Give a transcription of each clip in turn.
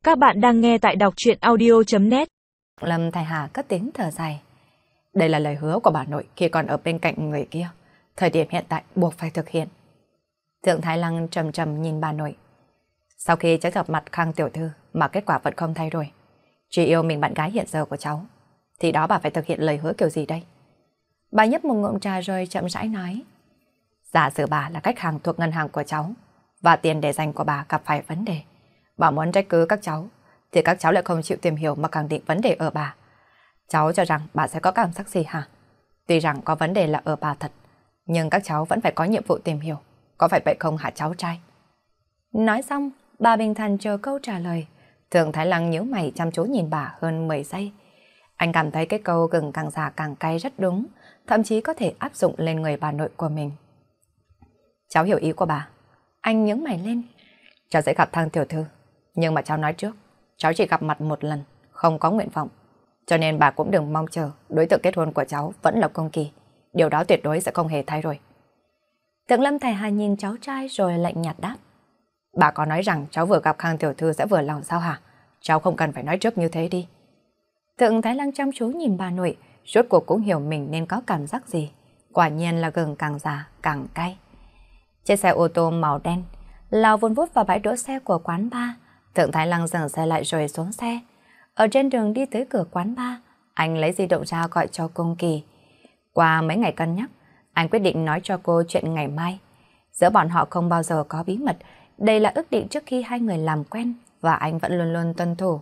Các bạn đang nghe tại đọc truyện audio.net. Lâm Thái Hà cất tiếng thở dài. Đây là lời hứa của bà nội khi còn ở bên cạnh người kia. Thời điểm hiện tại buộc phải thực hiện. Thượng Thái Lăng trầm trầm nhìn bà nội. Sau khi cháu gặp mặt Khang tiểu thư mà kết quả vẫn không thay đổi, chỉ yêu mình bạn gái hiện giờ của cháu, thì đó bà phải thực hiện lời hứa kiểu gì đây? Bà nhấp một ngụm trà rồi chậm rãi nói. Giả sử bà là khách hàng thuộc ngân hàng của cháu và tiền để dành của bà gặp phải vấn đề, bà muốn trách cứ các cháu thì các cháu lại không chịu tìm hiểu mà khẳng định vấn đề ở bà. Cháu cho rằng bà sẽ có cảm giác gì hả? Tuy rằng có vấn đề là ở bà thật, nhưng các cháu vẫn phải có nhiệm vụ tìm hiểu. Có phải vậy không hả cháu trai? Nói xong, bà bình thản chờ câu trả lời. Thượng Thái Lăng nhíu mày chăm chú nhìn bà hơn 10 giây. Anh cảm thấy cái câu gừng càng già càng cay rất đúng, thậm chí có thể áp dụng lên người bà nội của mình. Cháu hiểu ý của bà. Anh nhướng mày lên. Cháu sẽ gặp Thang tiểu thư, nhưng mà cháu nói trước, cháu chỉ gặp mặt một lần, không có nguyện vọng. Cho nên bà cũng đừng mong chờ đối tượng kết hôn của cháu vẫn là Công Kỳ. Điều đó tuyệt đối sẽ không hề thay đổi. Thượng Lâm Thái Hà nhìn cháu trai rồi lạnh nhạt đáp. Bà có nói rằng cháu vừa gặp Khang tiểu thư sẽ vừa lòng sao hả? Cháu không cần phải nói trước như thế đi. Thượng Thái Lăng chăm chú nhìn bà nội, rốt cuộc cũng hiểu mình nên có cảm giác gì. Quả nhiên là gừng càng già càng cay. Chiếc xe ô tô màu đen lao vun vút vào bãi đỗ xe của quán bar. Thượng Thái Lăng dừng xe lại rồi xuống xe. Ở trên đường đi tới cửa quán bar, anh lấy di động ra gọi cho Công Kỳ. Qua mấy ngày cân nhắc, anh quyết định nói cho cô chuyện ngày mai. Giữa bọn họ không bao giờ có bí mật, đây là ước định trước khi hai người làm quen và anh vẫn luôn luôn tuân thủ.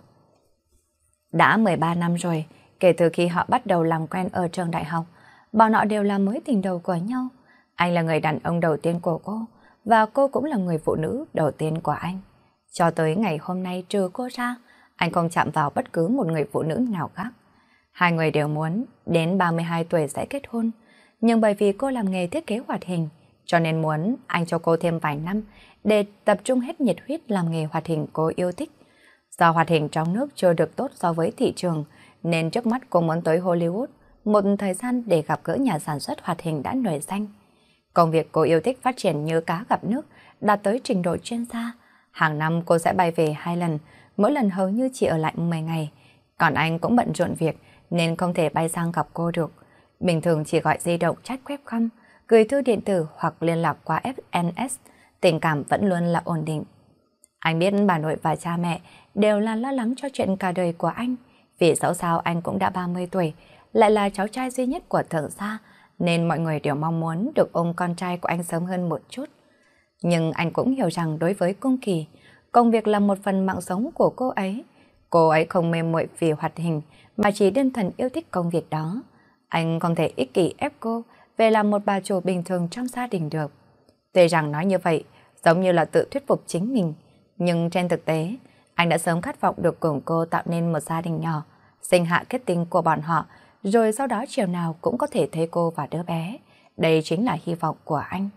Đã 13 năm rồi, kể từ khi họ bắt đầu làm quen ở trường đại học, bọn họ đều là mối tình đầu của nhau. Anh là người đàn ông đầu tiên của cô, và cô cũng là người phụ nữ đầu tiên của anh. Cho tới ngày hôm nay trừ cô ra, anh không chạm vào bất cứ một người phụ nữ nào khác. Hai người đều muốn đến 32 tuổi sẽ kết hôn, nhưng bởi vì cô làm nghề thiết kế hoạt hình, cho nên muốn anh cho cô thêm vài năm để tập trung hết nhiệt huyết làm nghề hoạt hình cô yêu thích. Do hoạt hình trong nước chưa được tốt so với thị trường, nên trước mắt cô muốn tới Hollywood một thời gian để gặp gỡ nhà sản xuất hoạt hình đã nổi danh. Công việc cô yêu thích phát triển như cá gặp nước, đạt tới trình độ chuyên gia. Hàng năm cô sẽ bay về 2 lần, mỗi lần hầu như chỉ ở lại 10 ngày. Còn anh cũng bận rộn việc nên không thể bay sang gặp cô được. Bình thường chỉ gọi di động chat webcam, gửi thư điện tử hoặc liên lạc qua SNS, tình cảm vẫn luôn là ổn định. Anh biết bà nội và cha mẹ đều là lo lắng cho chuyện cả đời của anh, vì dẫu sao anh cũng đã 30 tuổi, lại là cháu trai duy nhất của thượng gia, nên mọi người đều mong muốn được ôm con trai của anh sớm hơn một chút. Nhưng anh cũng hiểu rằng đối với Cung Kỳ, công việc là một phần mạng sống của cô ấy. Cô ấy không mê muội vì hoạt hình, mà chỉ đơn thuần yêu thích công việc đó. Anh không thể ích kỷ ép cô về làm một bà chủ bình thường trong gia đình được. Tuy rằng nói như vậy, giống như là tự thuyết phục chính mình, nhưng trên thực tế, anh đã sớm khát vọng được cùng cô tạo nên một gia đình nhỏ, sinh hạ kết tinh của bọn họ, rồi sau đó chiều nào cũng có thể thấy cô và đứa bé. Đây chính là hy vọng của anh.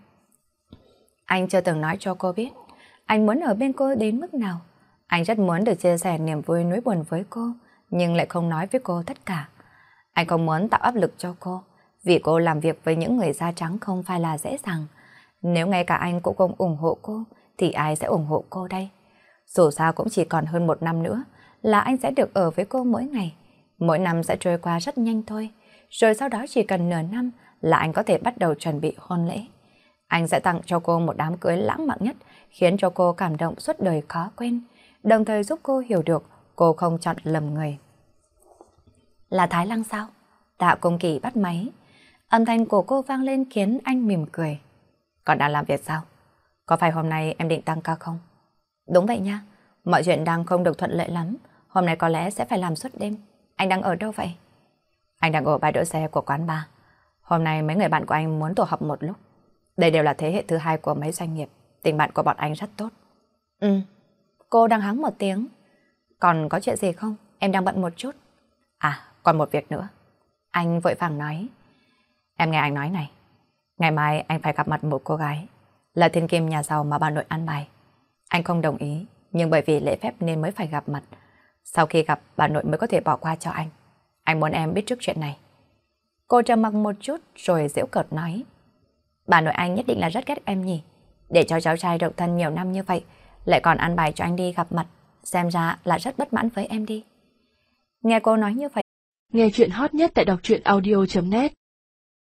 Anh chưa từng nói cho cô biết, anh muốn ở bên cô đến mức nào. Anh rất muốn được chia sẻ niềm vui nỗi buồn với cô, nhưng lại không nói với cô tất cả. Anh không muốn tạo áp lực cho cô, vì cô làm việc với những người da trắng không phải là dễ dàng. Nếu ngay cả anh cũng không ủng hộ cô, thì ai sẽ ủng hộ cô đây? Dù sao cũng chỉ còn hơn 1 năm nữa là anh sẽ được ở với cô mỗi ngày. Mỗi năm sẽ trôi qua rất nhanh thôi. Rồi sau đó chỉ cần nửa năm là anh có thể bắt đầu chuẩn bị hôn lễ. Anh sẽ tặng cho cô một đám cưới lãng mạn nhất, khiến cho cô cảm động suốt đời khó quên, đồng thời giúp cô hiểu được cô không chọn lầm người. Là Thái Lăng sao? Tạ Công Kỳ bắt máy. Âm thanh của cô vang lên khiến anh mỉm cười. Còn đang làm việc sao? Có phải hôm nay em định tăng ca không? Đúng vậy nha. Mọi chuyện đang không được thuận lợi lắm. Hôm nay có lẽ sẽ phải làm suốt đêm. Anh đang ở đâu vậy? Anh đang ở bãi đỗ xe của quán bar. Hôm nay mấy người bạn của anh muốn tụ họp một lúc. Đây đều là thế hệ thứ hai của mấy doanh nghiệp. Tình bạn của bọn anh rất tốt. Cô đang hắng một tiếng. Còn có chuyện gì không? Em đang bận một chút. À, còn một việc nữa. Anh vội vàng nói. Em nghe anh nói này. Ngày mai anh phải gặp mặt một cô gái, là thiên kim nhà giàu mà bà nội ăn bài. Anh không đồng ý, nhưng bởi vì lễ phép nên mới phải gặp mặt. Sau khi gặp, bà nội mới có thể bỏ qua cho anh. Anh muốn em biết trước chuyện này. Cô trầm mặc một chút rồi giễu cợt nói. Bà nội anh nhất định là rất ghét em nhỉ. Để cho cháu trai độc thân nhiều năm như vậy, lại còn ăn bài cho anh đi gặp mặt. xem ra là rất bất mãn với em đi. Nghe cô nói như vậy. Nghe chuyện hot nhất tại đọc truyện audio.net